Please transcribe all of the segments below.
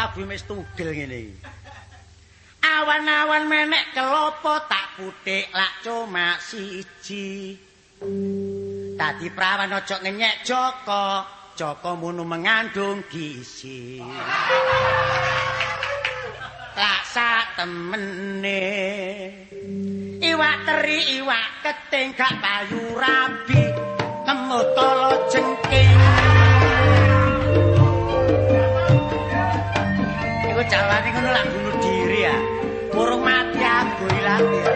kabeh wis tugel ngene iki. Awan-awan menek kelopo tak putik lak cuma siji. Dadi prawan aja ngenyek Joko, Joko munu mengandung gizi. Lak sak temene iwak teri iwak keting gak payu rabi kemutala jengking. Iku jawane ngono lak bunuh diri ya. Urung mati aku ilang ya.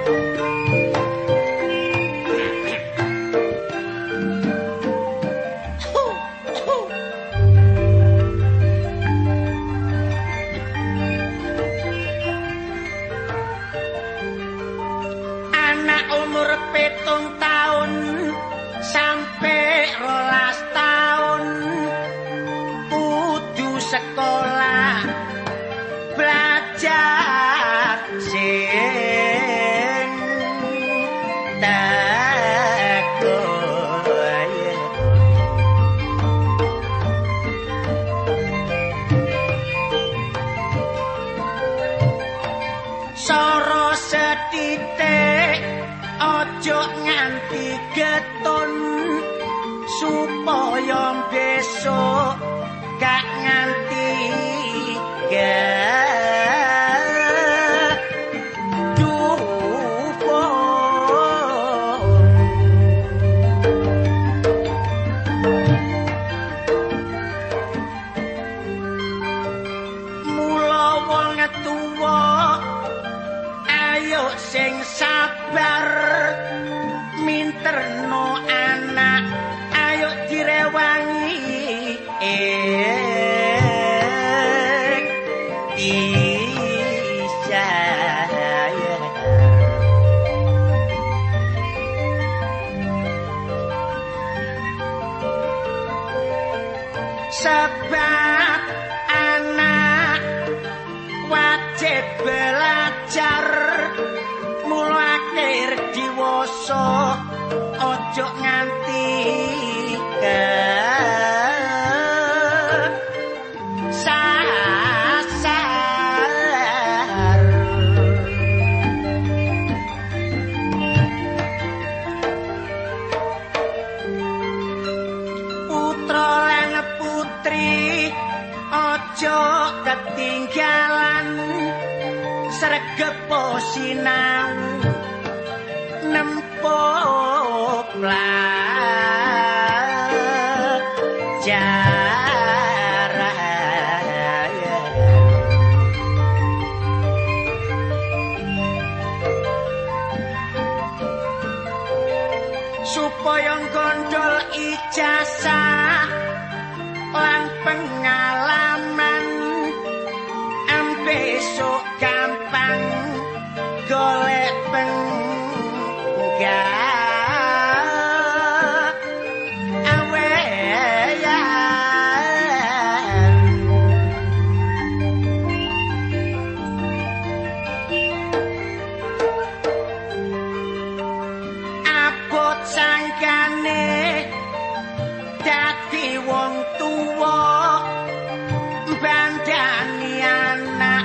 Anak umur 7 tahun sampai 12 tahun kudu sekolah belajar sing tekun. Soro setitik ojo nganti getun supaya besok gak nganti sing sabar minterno anak ayo direwangi isaya sebab anak wajib belajar mula akhir diwasa ojo nganti sasar. Putra lan putri ojo ketinggalan sregep sinau nempok pelajar supaya gondol ijazah lan pengalaman besok gampang golek abot sangkane dadi wong tuwa bandani anak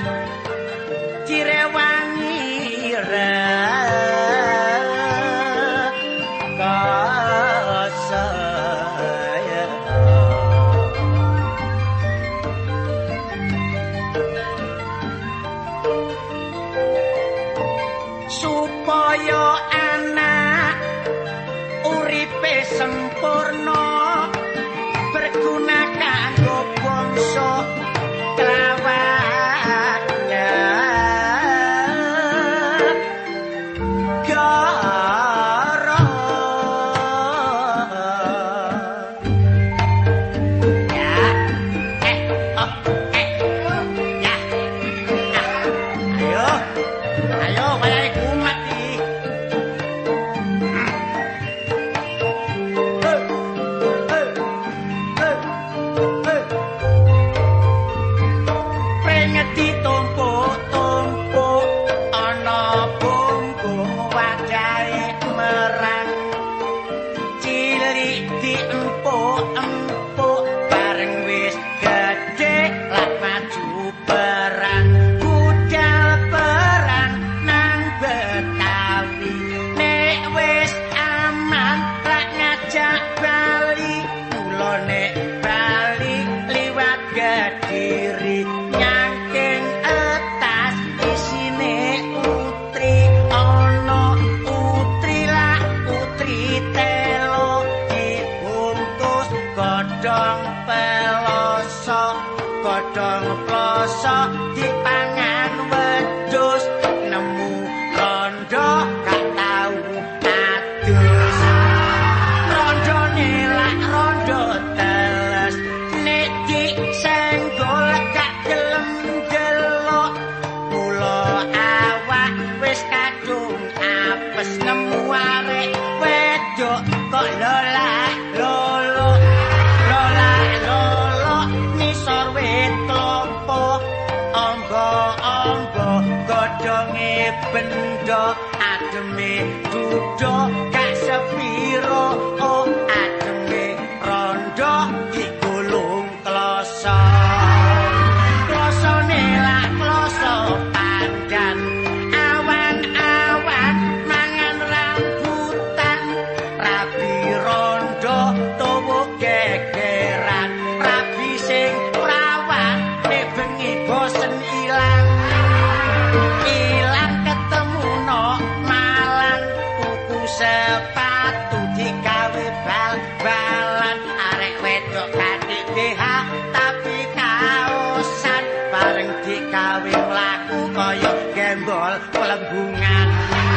direwangi kasaya supaya anak uripe sempurna berguna kanggo bangsa kelawannya gara ya ya ayo wayahe kumat iki empuk bareng wis gedhe lak maju duduk gak sepiro oh ademe rondo digulung kloso klosone lak kloso pandan awan-awan mangan rambutan rabi rondo tuwuh gegeran rabi sing prawan nek bengi bosen ilang ketemu no malang tuku sepatu digawe bal-balan arek wedok kadek BH tapi kaosan bareng digawe mlaku kaya gembol pelembungan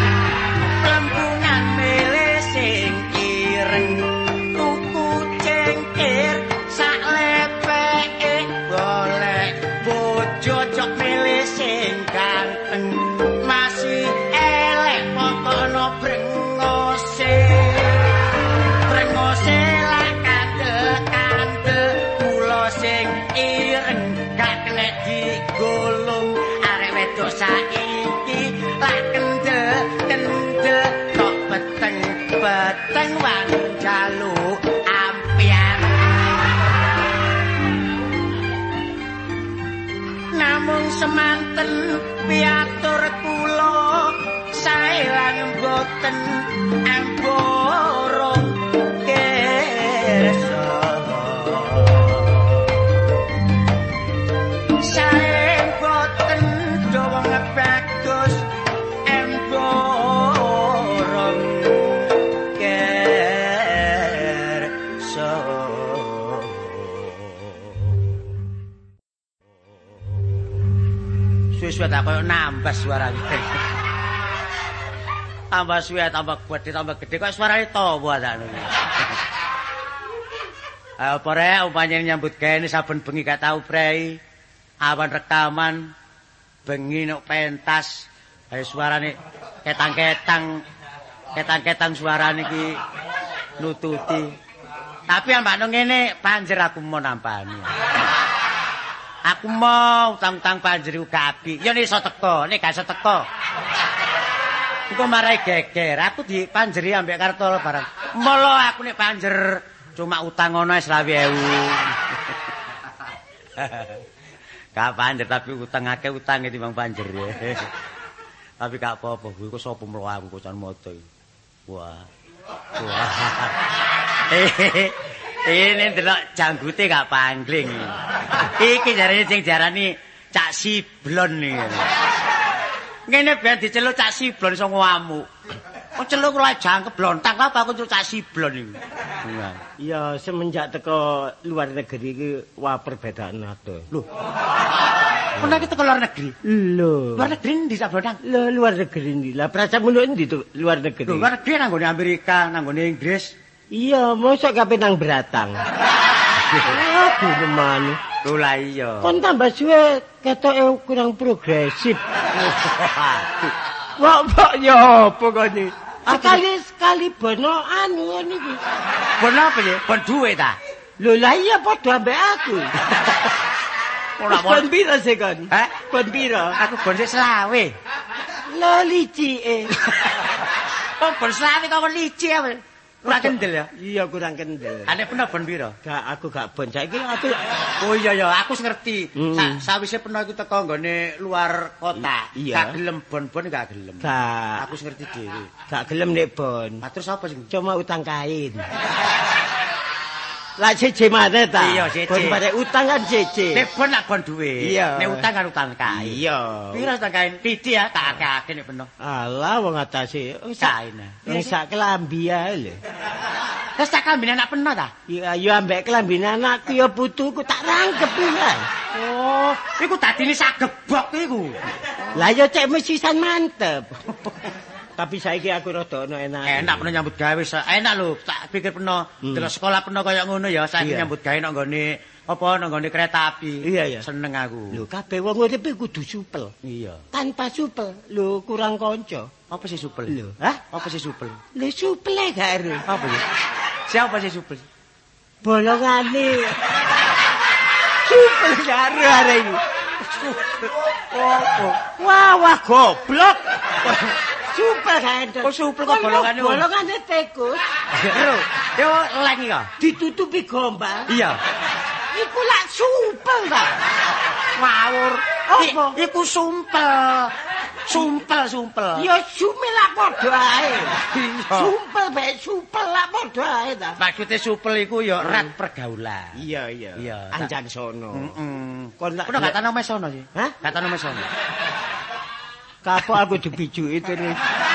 milih sing ireng tuku cengkir sak lepeke golek bojo cok milih sing ganteng masih elek pokono brengose lak kandel kula sing ireng gak kena digulung arek wedok saiki lak kendel kok beteng wani jaluk ampian namung semanten piatur kula sae lan boten amborong kersa sae boten dawa bagus amborong kersa suwe-suwe tak koyo nambah suarane. Tambah suwe tambah gede kok suarane tawa ta ngono. Ayo pore umpamane nyambut gawe saben bengi gak tau prei. Awan rekaman bengi nek pentas ayo suarane ketang-ketang suarane iki nututi. Tapi ambakno ngene panjer aku mau nampani. Aku mau utang-utang panjer uga apik. Ya nek iso teko, nek gak iso teko. Engko marai geger, aku dipanjeri ambek kartol barang. Molo aku nek panjer cuma utang ngono 20.000. Gak panjer tapi utang akeh utang timbang panjer. Tapi gak apa-apa, kuwi kok sapa mlo aku kocan moto. Wah. Ini ndelok janggute gak pangling. Iki jarane sing diarani Cak Siblon iki. Ngene ben diceluk Cak Siblon iso ngamuk. Kok celuk ora jangkep blontang apa aku celuk Cak Siblon iki. Iya, semenjak teko luar negeri iki wah perbedaan ado. Lho. Pernah kita ke luar negeri? Lho. Luar negeri ndi Cak Blondang? Lho, luar negeri ndi. Lah prasamu ndi tuh luar negeri? Lho, luar negeri nanggone Amerika, nanggone Inggris. Iya, mosok kabeh nang Beratang. Aduh, gimana? Lho lah iya. Kon tambah suwe ketoke kurang progresif. Wah, ya apa kene? Sekali bono anu niki. Bon apa ya? Bon duwe ta? Lho lah iya padha ambek aku. Ora bon pira sih kon? Hah? Bon pira? Aku bon sik selawe. Lho licike. Oh, bon selawe kok lici apa? Kurang kendel ya? Iya, kurang kendel. Ane pernah bon pira? Aku gak bon. Saiki aku oh iya ya, aku ngerti. Sawise pernah aku teko nggone luar kota. Gak gelem bon-bon gak gelem. Gak. Aku ngerti dhewe. Gak gelem nek bon. Terus apa sing? Cuma utang kain. Lah cece mate ta? Iya, cece. Bon bare utang kan cece. Nek bon nak bon duwe. Iya. Nek utang kan utang kain. Iya. Pira utang kain? Piti ya, tak akeh nek peno. Alah wong atase kain. Wong sak kelambi ae lho. Terus tak kambine anak peno ta? Iya, yo ambek kelambine anakku ya putuku tak rangkep ya. Oh, iku dadine sak gebok iku. Lah yo cek mesisan mantep. Tapi saiki aku rada ono enak. Enak peno nyambut gawe, enak lho. Tak pikir peno delok sekolah peno kaya ngono ya, saiki nyambut gawe nang nggone apa nang nggone kereta api. Iya. Seneng aku. Lho kabeh wong urip kudu supel. Iya. Tanpa supel, lho kurang kanca. Apa sih supel? Lho, hah? Apa sih supel? Lho supel gak ero. Apa ya? Siapa sih supel? Bolongane. Supel gak ero arek iki. Oh. Wah, goblok. Supel kae. Oh, supel kok bolongane. Bolongane tikus. Ero, yo leng iki. Ditutupi gombal. Iya. Iku lak supel ta. Ngawur. Apa? Iku sumpel. Sumpel. Ya sumel lak padha ae. Iya. Sumpel bae supel lak padha ae ta. Maksude supel iku ya rat pergaulan. Iya. Iya. Anjan sono. Heeh. Kon lak Kuwi gak tau mesono sih. Hah? Gak tau mesono. Kapok aku dibijuki terus.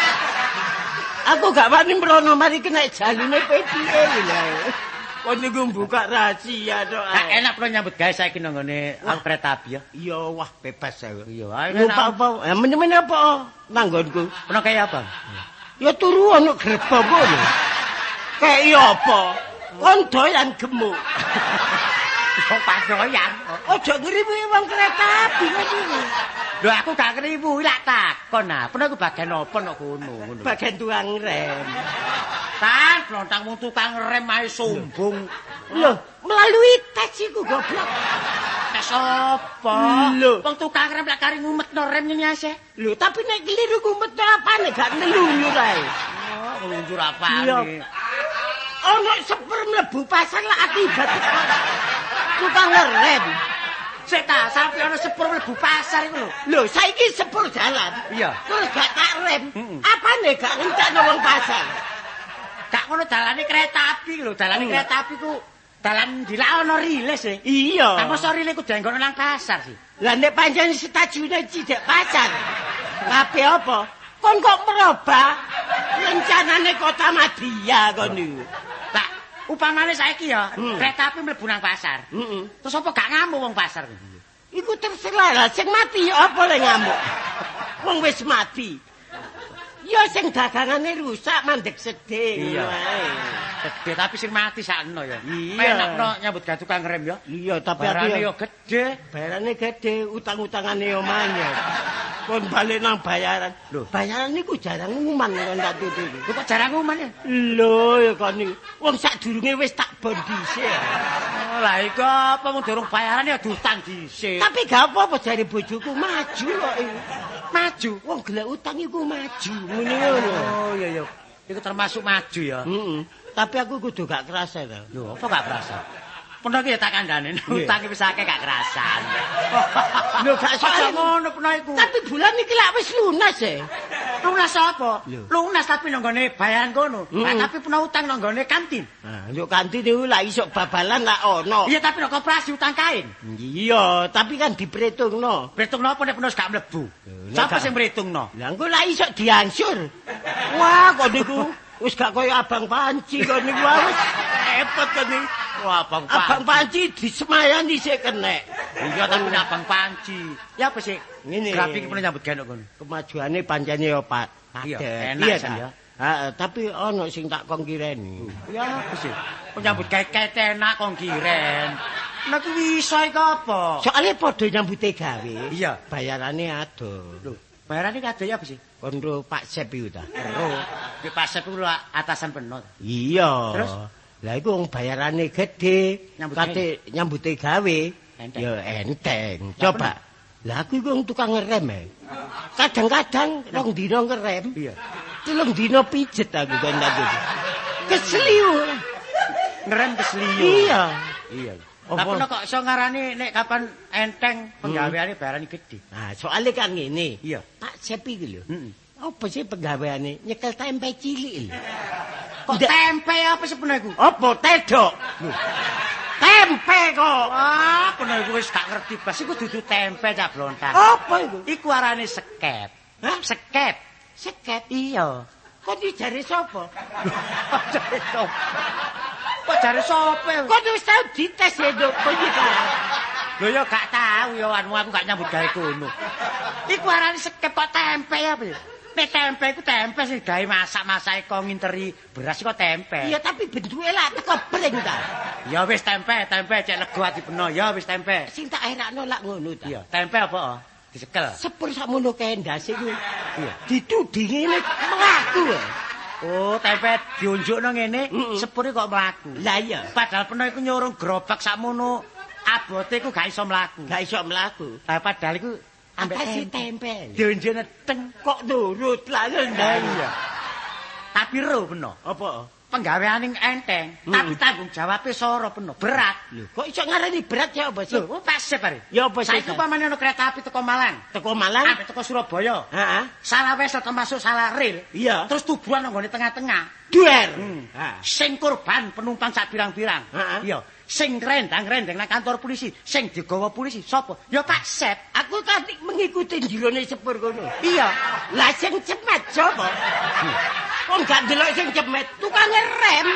Aku gak wani mrono mari kena jalune PDE lho. Kon niku buka rahasia tok. Gak enak pernah nyambut gawe saiki nang ngene kereta api ya. Iya, wah bebas aku. Iya, Lupa apa? Men apa nanggonku? Pernah kayak apa? Ya turu ana gerbong ngono. Kayak iya apa? Kon doyan gemuk. Wong padoyan. Aja ngriwi wong kereta api ngono. Lho aku gak kriwu lak takon nah. Pernah aku bagian apa nek ngono. Bagian tukang rem. Tan, lontang mung tukang rem ae sombong. Lho, melalui tes iku goblok. Tes apa? Lho. Wong tukang rem lak kari ngumetno rem nyene ase. Lho, tapi nek keliru ngumetno apane gak nelunjur ae. Oh, ngelunjur apane? Ono sepur mlebu pasar lak akibat tukang rem. Sik ta, sampe ana sepur mlebu pasar iku lho. Lho, saiki sepur jalan. Iya. Terus gak tak rem. Apane gak ngencakno wong pasar? Gak ngono dalane kereta api lho, dalane kereta api ku dalan dilak ana rilis e. Iya. Lah mosok rilis ku dienggono nang pasar sih. Lah nek pancen stasiune cidek pasar. Kabeh apa? Kon kok merubah rencanane kota Madia kon niku. Lah upamane saiki ya kereta api mlebu nang pasar. Terus apa gak ngamuk wong pasar? Iku terserah lah sing mati apa le ngamuk. Wong wis mati. Ya sing dagangane rusak mandek sedih. Iya. Gede tapi sing mati sakno ya. Iya. Enakno nyambut gawe tukang rem ya. Iya, tapi Barane aku ya gede. bayarane gede, utang-utangane yo manyet. Kon balik nang bayaran. Lho. Bayaran niku jarang nguman kon tak tutupi. Lu kok jarang nguman ya? Lho ya kon niku. Wong sadurunge wis tak bon dhisik. Oh, lah iku apa mung durung bayaran ya diutang dhisik. Tapi gak apa-apa jare bojoku maju kok iku. Maju. Wong gelek utang iku maju ngene ngono. Oh iya iya. Iku termasuk maju ya. Tapi aku kudu gak kerasa to. Lho, apa gak kerasa? Pernah ki ya tak kandhane, utange wis akeh gak kerasan. Lho gak Aja soal ngono pernah iku. tapi bulan iki lak wis lunas e. Lunas apa? Lho. Lunas tapi nang gone bayaran kono. Nah, tapi pernah utang nang gone kantin. Nah, yo kantin niku lak iso babalan lak ono. Iya tapi nang koperasi utang kain. Iya, tapi kan diperhitungno. Berhitungno apa nek pernah gak mlebu? Sapa sing berhitungno? Lah engko lak iso diansur. Wah, kok niku wis gak koyo Abang Panci kok niku wis repot kok niku. Wah, Abang Abang Panci disemayani sik kenek. Iya tapi nek Abang Panci. Ya apa sih? Ngene. Grafik pernah nyambut gawe kono. Kemajuane pancene yo Pak. Iya, padet. enak Iya, kan ta? ya. Heeh, tapi ono sing tak kongkireni. Ya apa sih? Kok nyambut gawe enak kok kiren. Nek kuwi iso iku apa? Soale padha nyambute gawe. Iya. Bayarane ado. Lho, bayarane kadhe ya apa sih? Kondo Pak Sep iku ta. Ero. Ki pasep iku lho atasan penot. Iya. Terus? Lah iku wong bayarane gede, Nyambut kate nyambute gawe. Enteng. Ya enteng. Coba. Lah aku iku wong tukang ngerem e. Kadang-kadang rong dina ngerem. Iya. 3 dina pijet aku kan tadi. Keseliu. Ngerem keseliu. Iya. Iya. Apa? Tapi nek kok iso ngarani nek kapan enteng penggaweane bayarane gede. Nah, soalnya kan ngene. Iya. Pak Sep iki lho. Heeh. Apa sih penggaweane? Nyekel tempe cilik lho. Kok tempe apa sih pernah iku? Apa tedok? Tempe kok. Wah, pernah iku wis gak ngerti blas iku dudu tempe cak blontak. Apa iku? Iku arane seket. Hah? Seket. Seket. Iya. Kok dijare sapa? Kok jare sapa? Kok jare sapa? Kok wis tau dites ya, Dok? Kok iki ta? Lho ya gak tahu ya anu aku gak nyambut gawe kono. Iku arane seket kok tempe apa ya? Nek tempe iku tempe sing gawe masak-masake kok nginteri beras kok tempe. Iya, tapi bentuke lak teko breng ta. Ya wis tempe cek lego ati beno ya wis tempe. Sing tak enakno lak ngono ta. Iya, tempe apa? Disekel. Sepur sakmono kae ndase iku. Iya. Ditudingi nek mlaku. Oh, tempe diunjukno ngene, sepure kok mlaku. Lah iya, Padahal peno iku nyurung gerobak sakmono abote iku gak iso mlaku. gak iso mlaku. Padahal iku Ambek tempe. Dionjone teng Kok nurut lah iya. Tapi ro peno. Apa? Penggaweane enteng, tapi tanggung jawabnya soro peno, berat. Lho, kok iso ngarani berat ya apa sih? Lho, pas bare. Ya apa sih? Saiki pamane ono kereta api teko Malang. Teko Malang? Ambek teko Surabaya. Heeh. Salah wesel termasuk salah rel. Iya. Terus tubuhan nggone tengah-tengah. Duer. Sing korban penumpang sak pirang-pirang. Iya. Sing rendang-rendang nang kantor polisi, sing digawa polisi sapa? Ya Pak Sep. Aku tadi mengikuti jirone sepur kono. Iya. Lah sing cemet sapa? Kok gak delok sing cemet, tukang rem.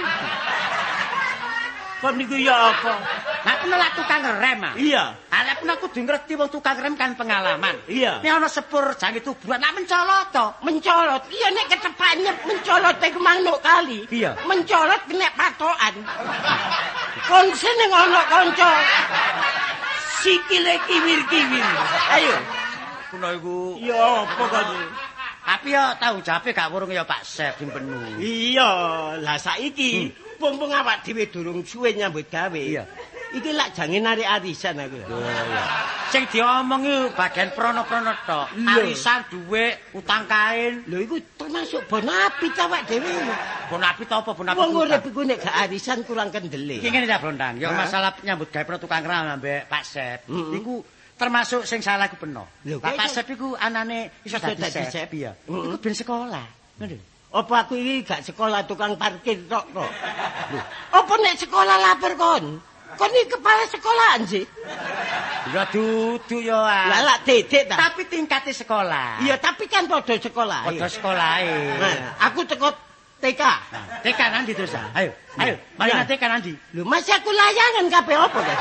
Kok niku ya apa? Lah penolak tukang rem ah. Iya. Ala pun aku kudu ngerti wong tukang rem kan pengalaman. Iya. Nek ana sepur jange tubuhan nak mencolot to. Mencolot. Iya nek kecepatnya mencolot teh manuk kali. Iya. Mencolot kena patokan. Kon seneng ana kanca. Sikile kiwir-kiwir. Ayo. Kuno iku Ya apa kok. tapi ya tanggung jawabe gak wurung ya Pak Sep sing penuh. Iya, lah saiki mumpung awak dhewe durung suwe nyambut gawe. Iya. Iki lak jange narik arisan aku. Sing diomongi bagian prono-prono tok. Arisan, dhuwit, utang kain. Lho iku termasuk bonapit awak dhewe. Bonapit apa bonapit? Wong urip iku nek gak arisan kurang kendele. Iki ngene ta, Blondang. Ya masalah nyambut gawe tukang ram ambek Pak Sep. Iku termasuk sing salah iku peno. Lah Pak Sep iku anane iso dadi Sep ya. Iku ben sekolah. Ngono. Apa aku iki gak sekolah tukang parkir tok kok. Apa nek sekolah lapor kon? Kon iki kepala sekolahan sih. Ya dudu yo ah. Lah lak dedek ta. Tapi tingkate sekolah. Iya, tapi kan padha sekolah. Padha sekolahe. Nah, aku teko TK. TK nanti terus. Ayo, ayo. Mari nanti TK nanti. Lho, masih aku layangan kabeh apa kan?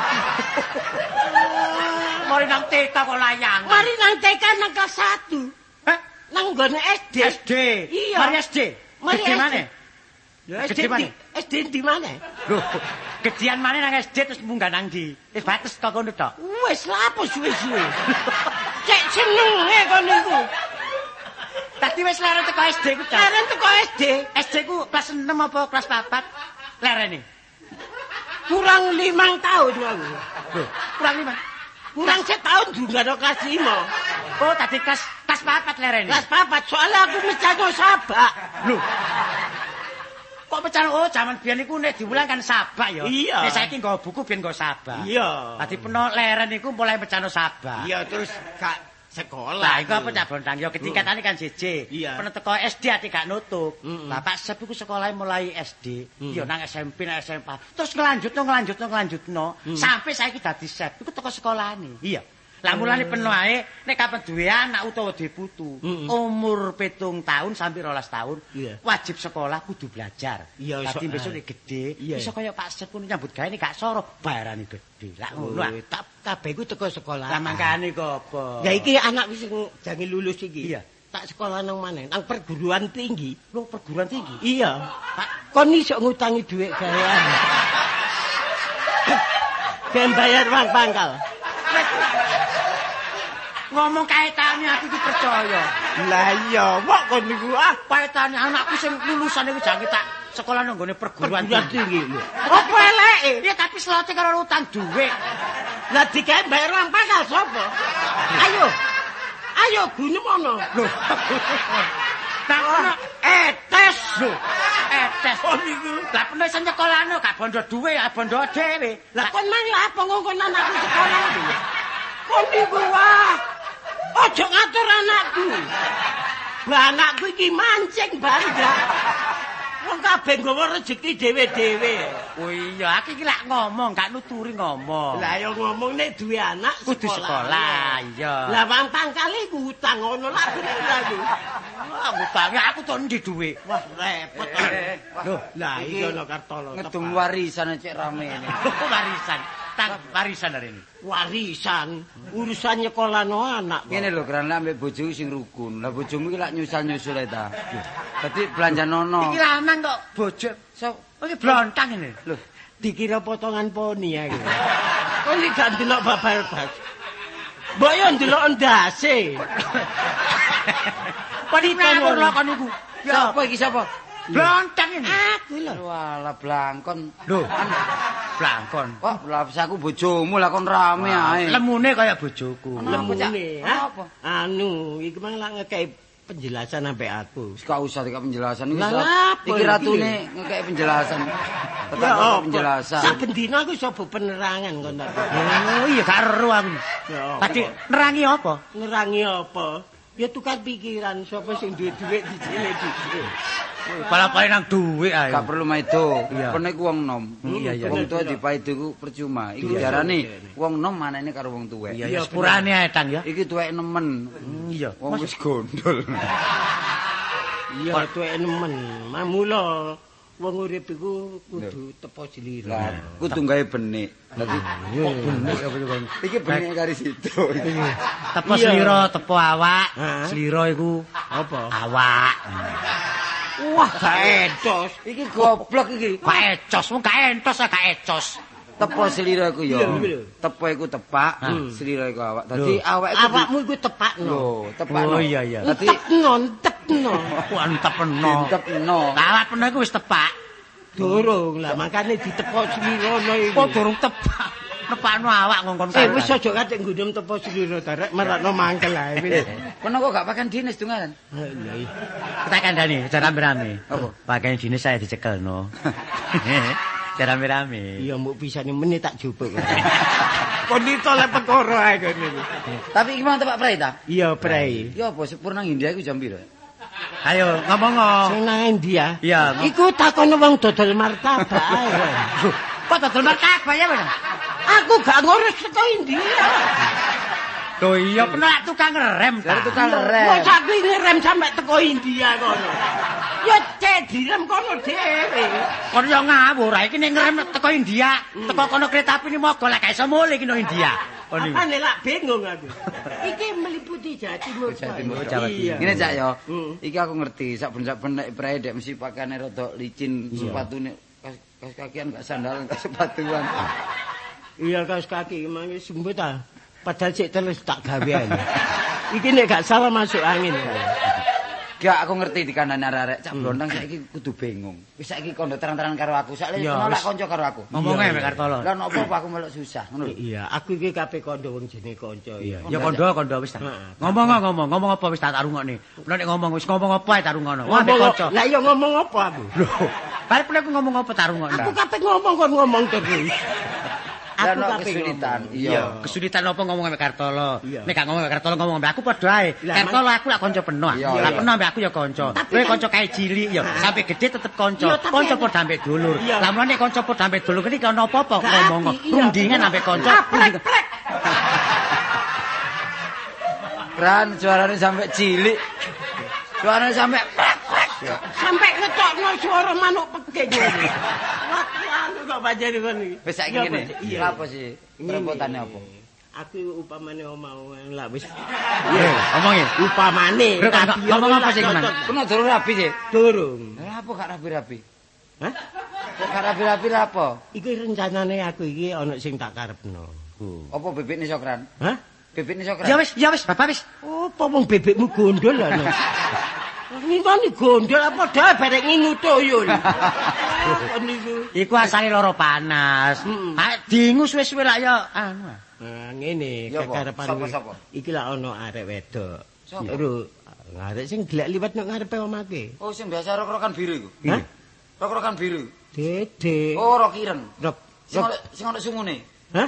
Mari nang TK kok layangan. Mari nang TK nang kelas 1. Hah? Nang nggone SD. SD. Iya. Mari SD. Mari Gede SD. mana? Lho, Gede mana? SD di mana? Loh, gedean mana nang SD terus munggah nang ndi? Wis bates kok ngono tok. Wis lapo suwe-suwe. Cek senenge kon niku. Tadi wis leren teko SD ku tok. Leren teko SD. SD ku kelas 6 apa kelas 4? Lerene. Kurang 5 tahun aku. Loh, kurang 5. Kurang setahun juga ada kelas 5. Oh, tadi kelas 4 lerene. Kelas 4 soalnya aku mecano sabak. Loh. Kok pecan oh zaman biyen iku nek diulang kan sabak ya. Iya. Nek saiki nggawa buku biyen nggawa sabak. Iya. Dadi peno leren iku mulai pecano sabak. Iya terus gak sekolah. Lah iku apa Cak Bontang ya ketingkatane kan siji. Iya. Peno teko SD ati gak nutup. Lah Pak Sep iku sekolahe mulai SD, ya nang SMP nang SMA. Terus ngelanjutno sampai saiki dadi Sep. Iku teko sekolahane. Iya. Lah mulane peno ae nek kapan duwe anak utawa duwe putu, umur 7 tahun sampai 12 tahun, wajib sekolah kudu belajar. Dadi besok nek gedhe iso kaya Pak Sep pun nyambut gawe gak soro barane gedhe. Lah ngono ah. Kabeh ku teko sekolah. Lah mangkane kok apa? Ya iki anak wis jange lulus iki. Iya. Tak sekolah nang mana? Nang perguruan tinggi. Lho perguruan tinggi. Iya. Pak, kon iso ngutangi dhuwit gawean. Ben bayar uang pangkal. Ngomong kaitane aku iki percaya. Lah iya, kok kon niku Kaitane anakku sing lulusan iku jange tak sekolah nang gone perguruan tinggi lho. Apa eleke? Ya tapi selote karo utang dhuwit. Lah dikae bayar uang pangkal sapa? Ayo. Ayo gunem ono. Lho. Nah, etes lho. Etes. Oh niku. Lah penuh sing nyekolahno gak bondo dhuwit, ya bondo dhewe. Lah kon mang apa ngongkon anakku sekolah iki? Kon niku wah. Ojo ngatur anakku. Lah anakku iki mancing bangga. Wong kabeh nggawa rezeki dhewe-dhewe. Oh iya, aku iki lak ngomong, gak nuturi ngomong. Lah ya ngomong nek duwe anak kudu sekolah, iya. Lah wong pangkale ku utang ngono lak bener aku. Wah, utange aku to ndi dhuwit. Wah, repot. Loh, lah iki ono kartolo. Ngedung warisan cek rame ini. Warisan. Tang warisan hari ini. Warisan, urusan nyekolahno anak. Ngene lho, Gran lek ambek bojoku sing rukun. Lah bojomu iki lak nyusul-nyusul ae ta. Dadi belanja nono. Iki lanang kok bojo. Oh iki blontang ini. Lho, dikira potongan poni ya. Kok iki gak ndelok babar-bar. Mbok yo ndelok ndase. Poni ngawur lho kon niku. Sapa iki sapa? Blontang ini. Aku lho. Walah blangkon. Lho. blangkon. Kok lah aku bojomu lah kon rame ae. Lemune kaya bojoku. Lemune. Apa? Anu, iki mang lak ngekei penjelasan sampai aku. Gak usah dikak penjelasan iki. Lah, Iki ratune ngekek penjelasan. Tetap penjelasan. Saben dina aku iso penerangan kon tak. Oh iya gak ero aku. Tadi nerangi apa? Nerangi apa? Ya tukar pikiran sapa sing duwe dhuwit dijile-dijile. Pala-pala nang dhuwit ae. Gak perlu maido. Iya. Kene ku wong nom. Iya. Wong tuwa dipaido ku percuma. Iki jarane wong nom manene karo wong tuwek. Iya, sepurane ae Tang ya. Iki tuwek nemen. Iya. Wong wis gondol. Iya, tuwek nemen. Mamula wong urip iku kudu tepo jilira. Lah, kudu gawe benik. Dadi benik apa itu, Bang? iki benik kari situ. Tepo slira, tepo awak. Hah? Slira iku Apa? awak. Wah, gak etos. Iki goblok iki. Gak ecos, wong gak entos gak ecos. Tepo slira iku ya. Iya. Tepo iku tepak, slira iku awak. Dadi awak iku Awakmu iku tepakno. lho, tepakno. Oh iya. Dadi Entekno. Mantep peno. tepno. Awak peno iku wis tepak. Durung lah, makane ditepok slirono iki. Kok durung tepak. Tepakno awak ngongkon Wis aja katik ngundum tepo sliro darek marakno mangkel ae wis. Kono kok gak pakan dinis dungan. Iya. Kita kandhani cara rame-rame. Apa? Pakaian jenis saya dicekelno. Cara rame-rame. Iya mbok pisane meneh tak jupuk. Kon ditolak perkara ae kene. Tapi iki mau tepak prei ta? Iya, Prei. Ya apa sepur nang India iku jam piro? Ayo ngomong. Sing nang India. Iya. Iku takono wong dodol martabak ae. Kok dodol martabak ya, Mas? Aku gak ngurus teko India. Loh iya pernah tukang ngerem ta. Dari tukang rem. Kok aku ngerem sampe teko India kono. Ya cek direm kono dhewe. Kon yo ngawur, iki nek ngerem teko India, teko kono kereta api ni mogol lek gak iso mulih ki no India. Kon iki. Apane lak bingung aku. Iki meliputi Jawa Timur. Jawa Iya. Ngene Cak ya. Iki aku ngerti saben-saben nek prei dek mesti pakaiane rada licin, sepatune kas kakian gak sandalan, gak sepatuan. Iya kaos kaki mangke sumbut ta. Padahal sik terus tak gawean. Iki nek gak salah masuk angin. Gak aku ngerti dikandani arek-arek Cak Blontang saiki kudu bingung. Wis saiki kondo terang-terangan karo aku. Sakle nolak kanca karo aku. Ngomongnya mek Kartolo. Lah nopo aku melok susah ngono lho. Iya, aku iki kabeh kandha wong jenenge kanca. Ya kondo wis ta. Ngomong apa wis tak rungokne. Nek ngomong wis ngomong apa ae tak rungokno. Wah kanca. Lah iya ngomong apa aku? Lho, barep nek ngomong apa tak rungokno. Aku kabeh ngomong kon ngomong terus. Aku kesulitan. Iya, kesulitan apa ngomong ambek Kartolo. Iya. Nek gak ngomong ambek Kartolo ngomong ambek aku padha ae. Kartolo aku lak kanca peno. Lah peno ambek aku ya kanca. Kowe kanca kae cilik ya, sampai gede tetep kanca. Kanca padha ambek dulur. Lah mulane kanca padha ambek dulur iki ana apa-apa ngomong. Rundingan ambek kanca. Ran suarane sampai cilik. Suarane sampai Sampai ngetokno suara manuk pekek. Wah, anu kok panjene kon iki. wis saiki ngene. Iya. Apa sih? Repotane apa? Aku upamane omah lah wis. Iya, omongi. Upamane. Ngomong apa sih men? Kono durung rapi sih. Durung. Lah apa gak rapi-rapi? Hah? Kok gak rapi-rapi lah apa? Iki rencanane aku iki ana sing tak karepno. Apa bebek ni sokran? Hah? Bebek ni sokran? Ya wis, Bapak wis. Oh, apa wong bebekmu gondol ana? Ngintoni gondol apa dae bareng nginu toyol. Niku. Iku asale loro panas. Ah dingus wis lak ya anu. Nah, ngene Ya, apa? kekarepan Sapa? iki lak ana arek wedok. Sapa? Lho, arek sing gelek liwat nang ngarepe omake. Oh sing biasa rok-rokan biru iku. Hah? Rok-rokan biru. Dede. Oh rok ireng. Rok. Sing ono sungune. Hah?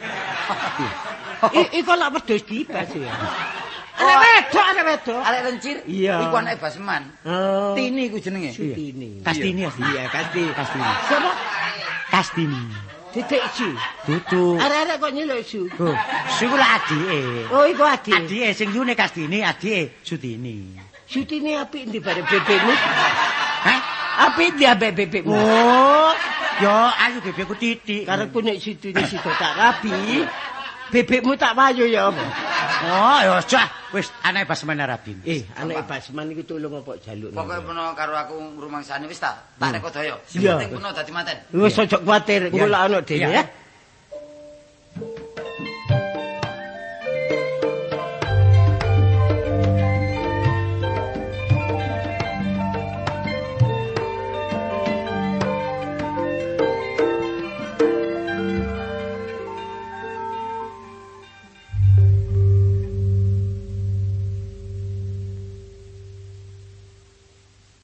Iku lak wedhus kibas ya. Arek wedok. Arek rencir. Iya. Iku anake Basman. Oh. Tini iku jenenge. Sutini. Kastini ya. Iya, Kastini. Siapa? Kastini. Titik su. Dudu. Arek-arek kok nyeluk su. Oh, siku lak adike. Oh, iku adik. Adike sing yune Kastini, adike Sutini. Sutini apik ndi bare bebekmu? Hah? Apik ndi ambek bebekmu? Oh, yo ayu bebekku titik. Karepku nek Sutini sida tak rabi, bebekmu tak wayu ya apa? Oh, yo cah, wis anake Basman Arabin. Anak Basman iku tulung apa jaluk. Pokoke peno karo aku ngrumangsani wis ta. Tak rekodaya. Sing Iya. penting peno dadi maten. Wis aja kuwatir, engko lak ana dhewe ya.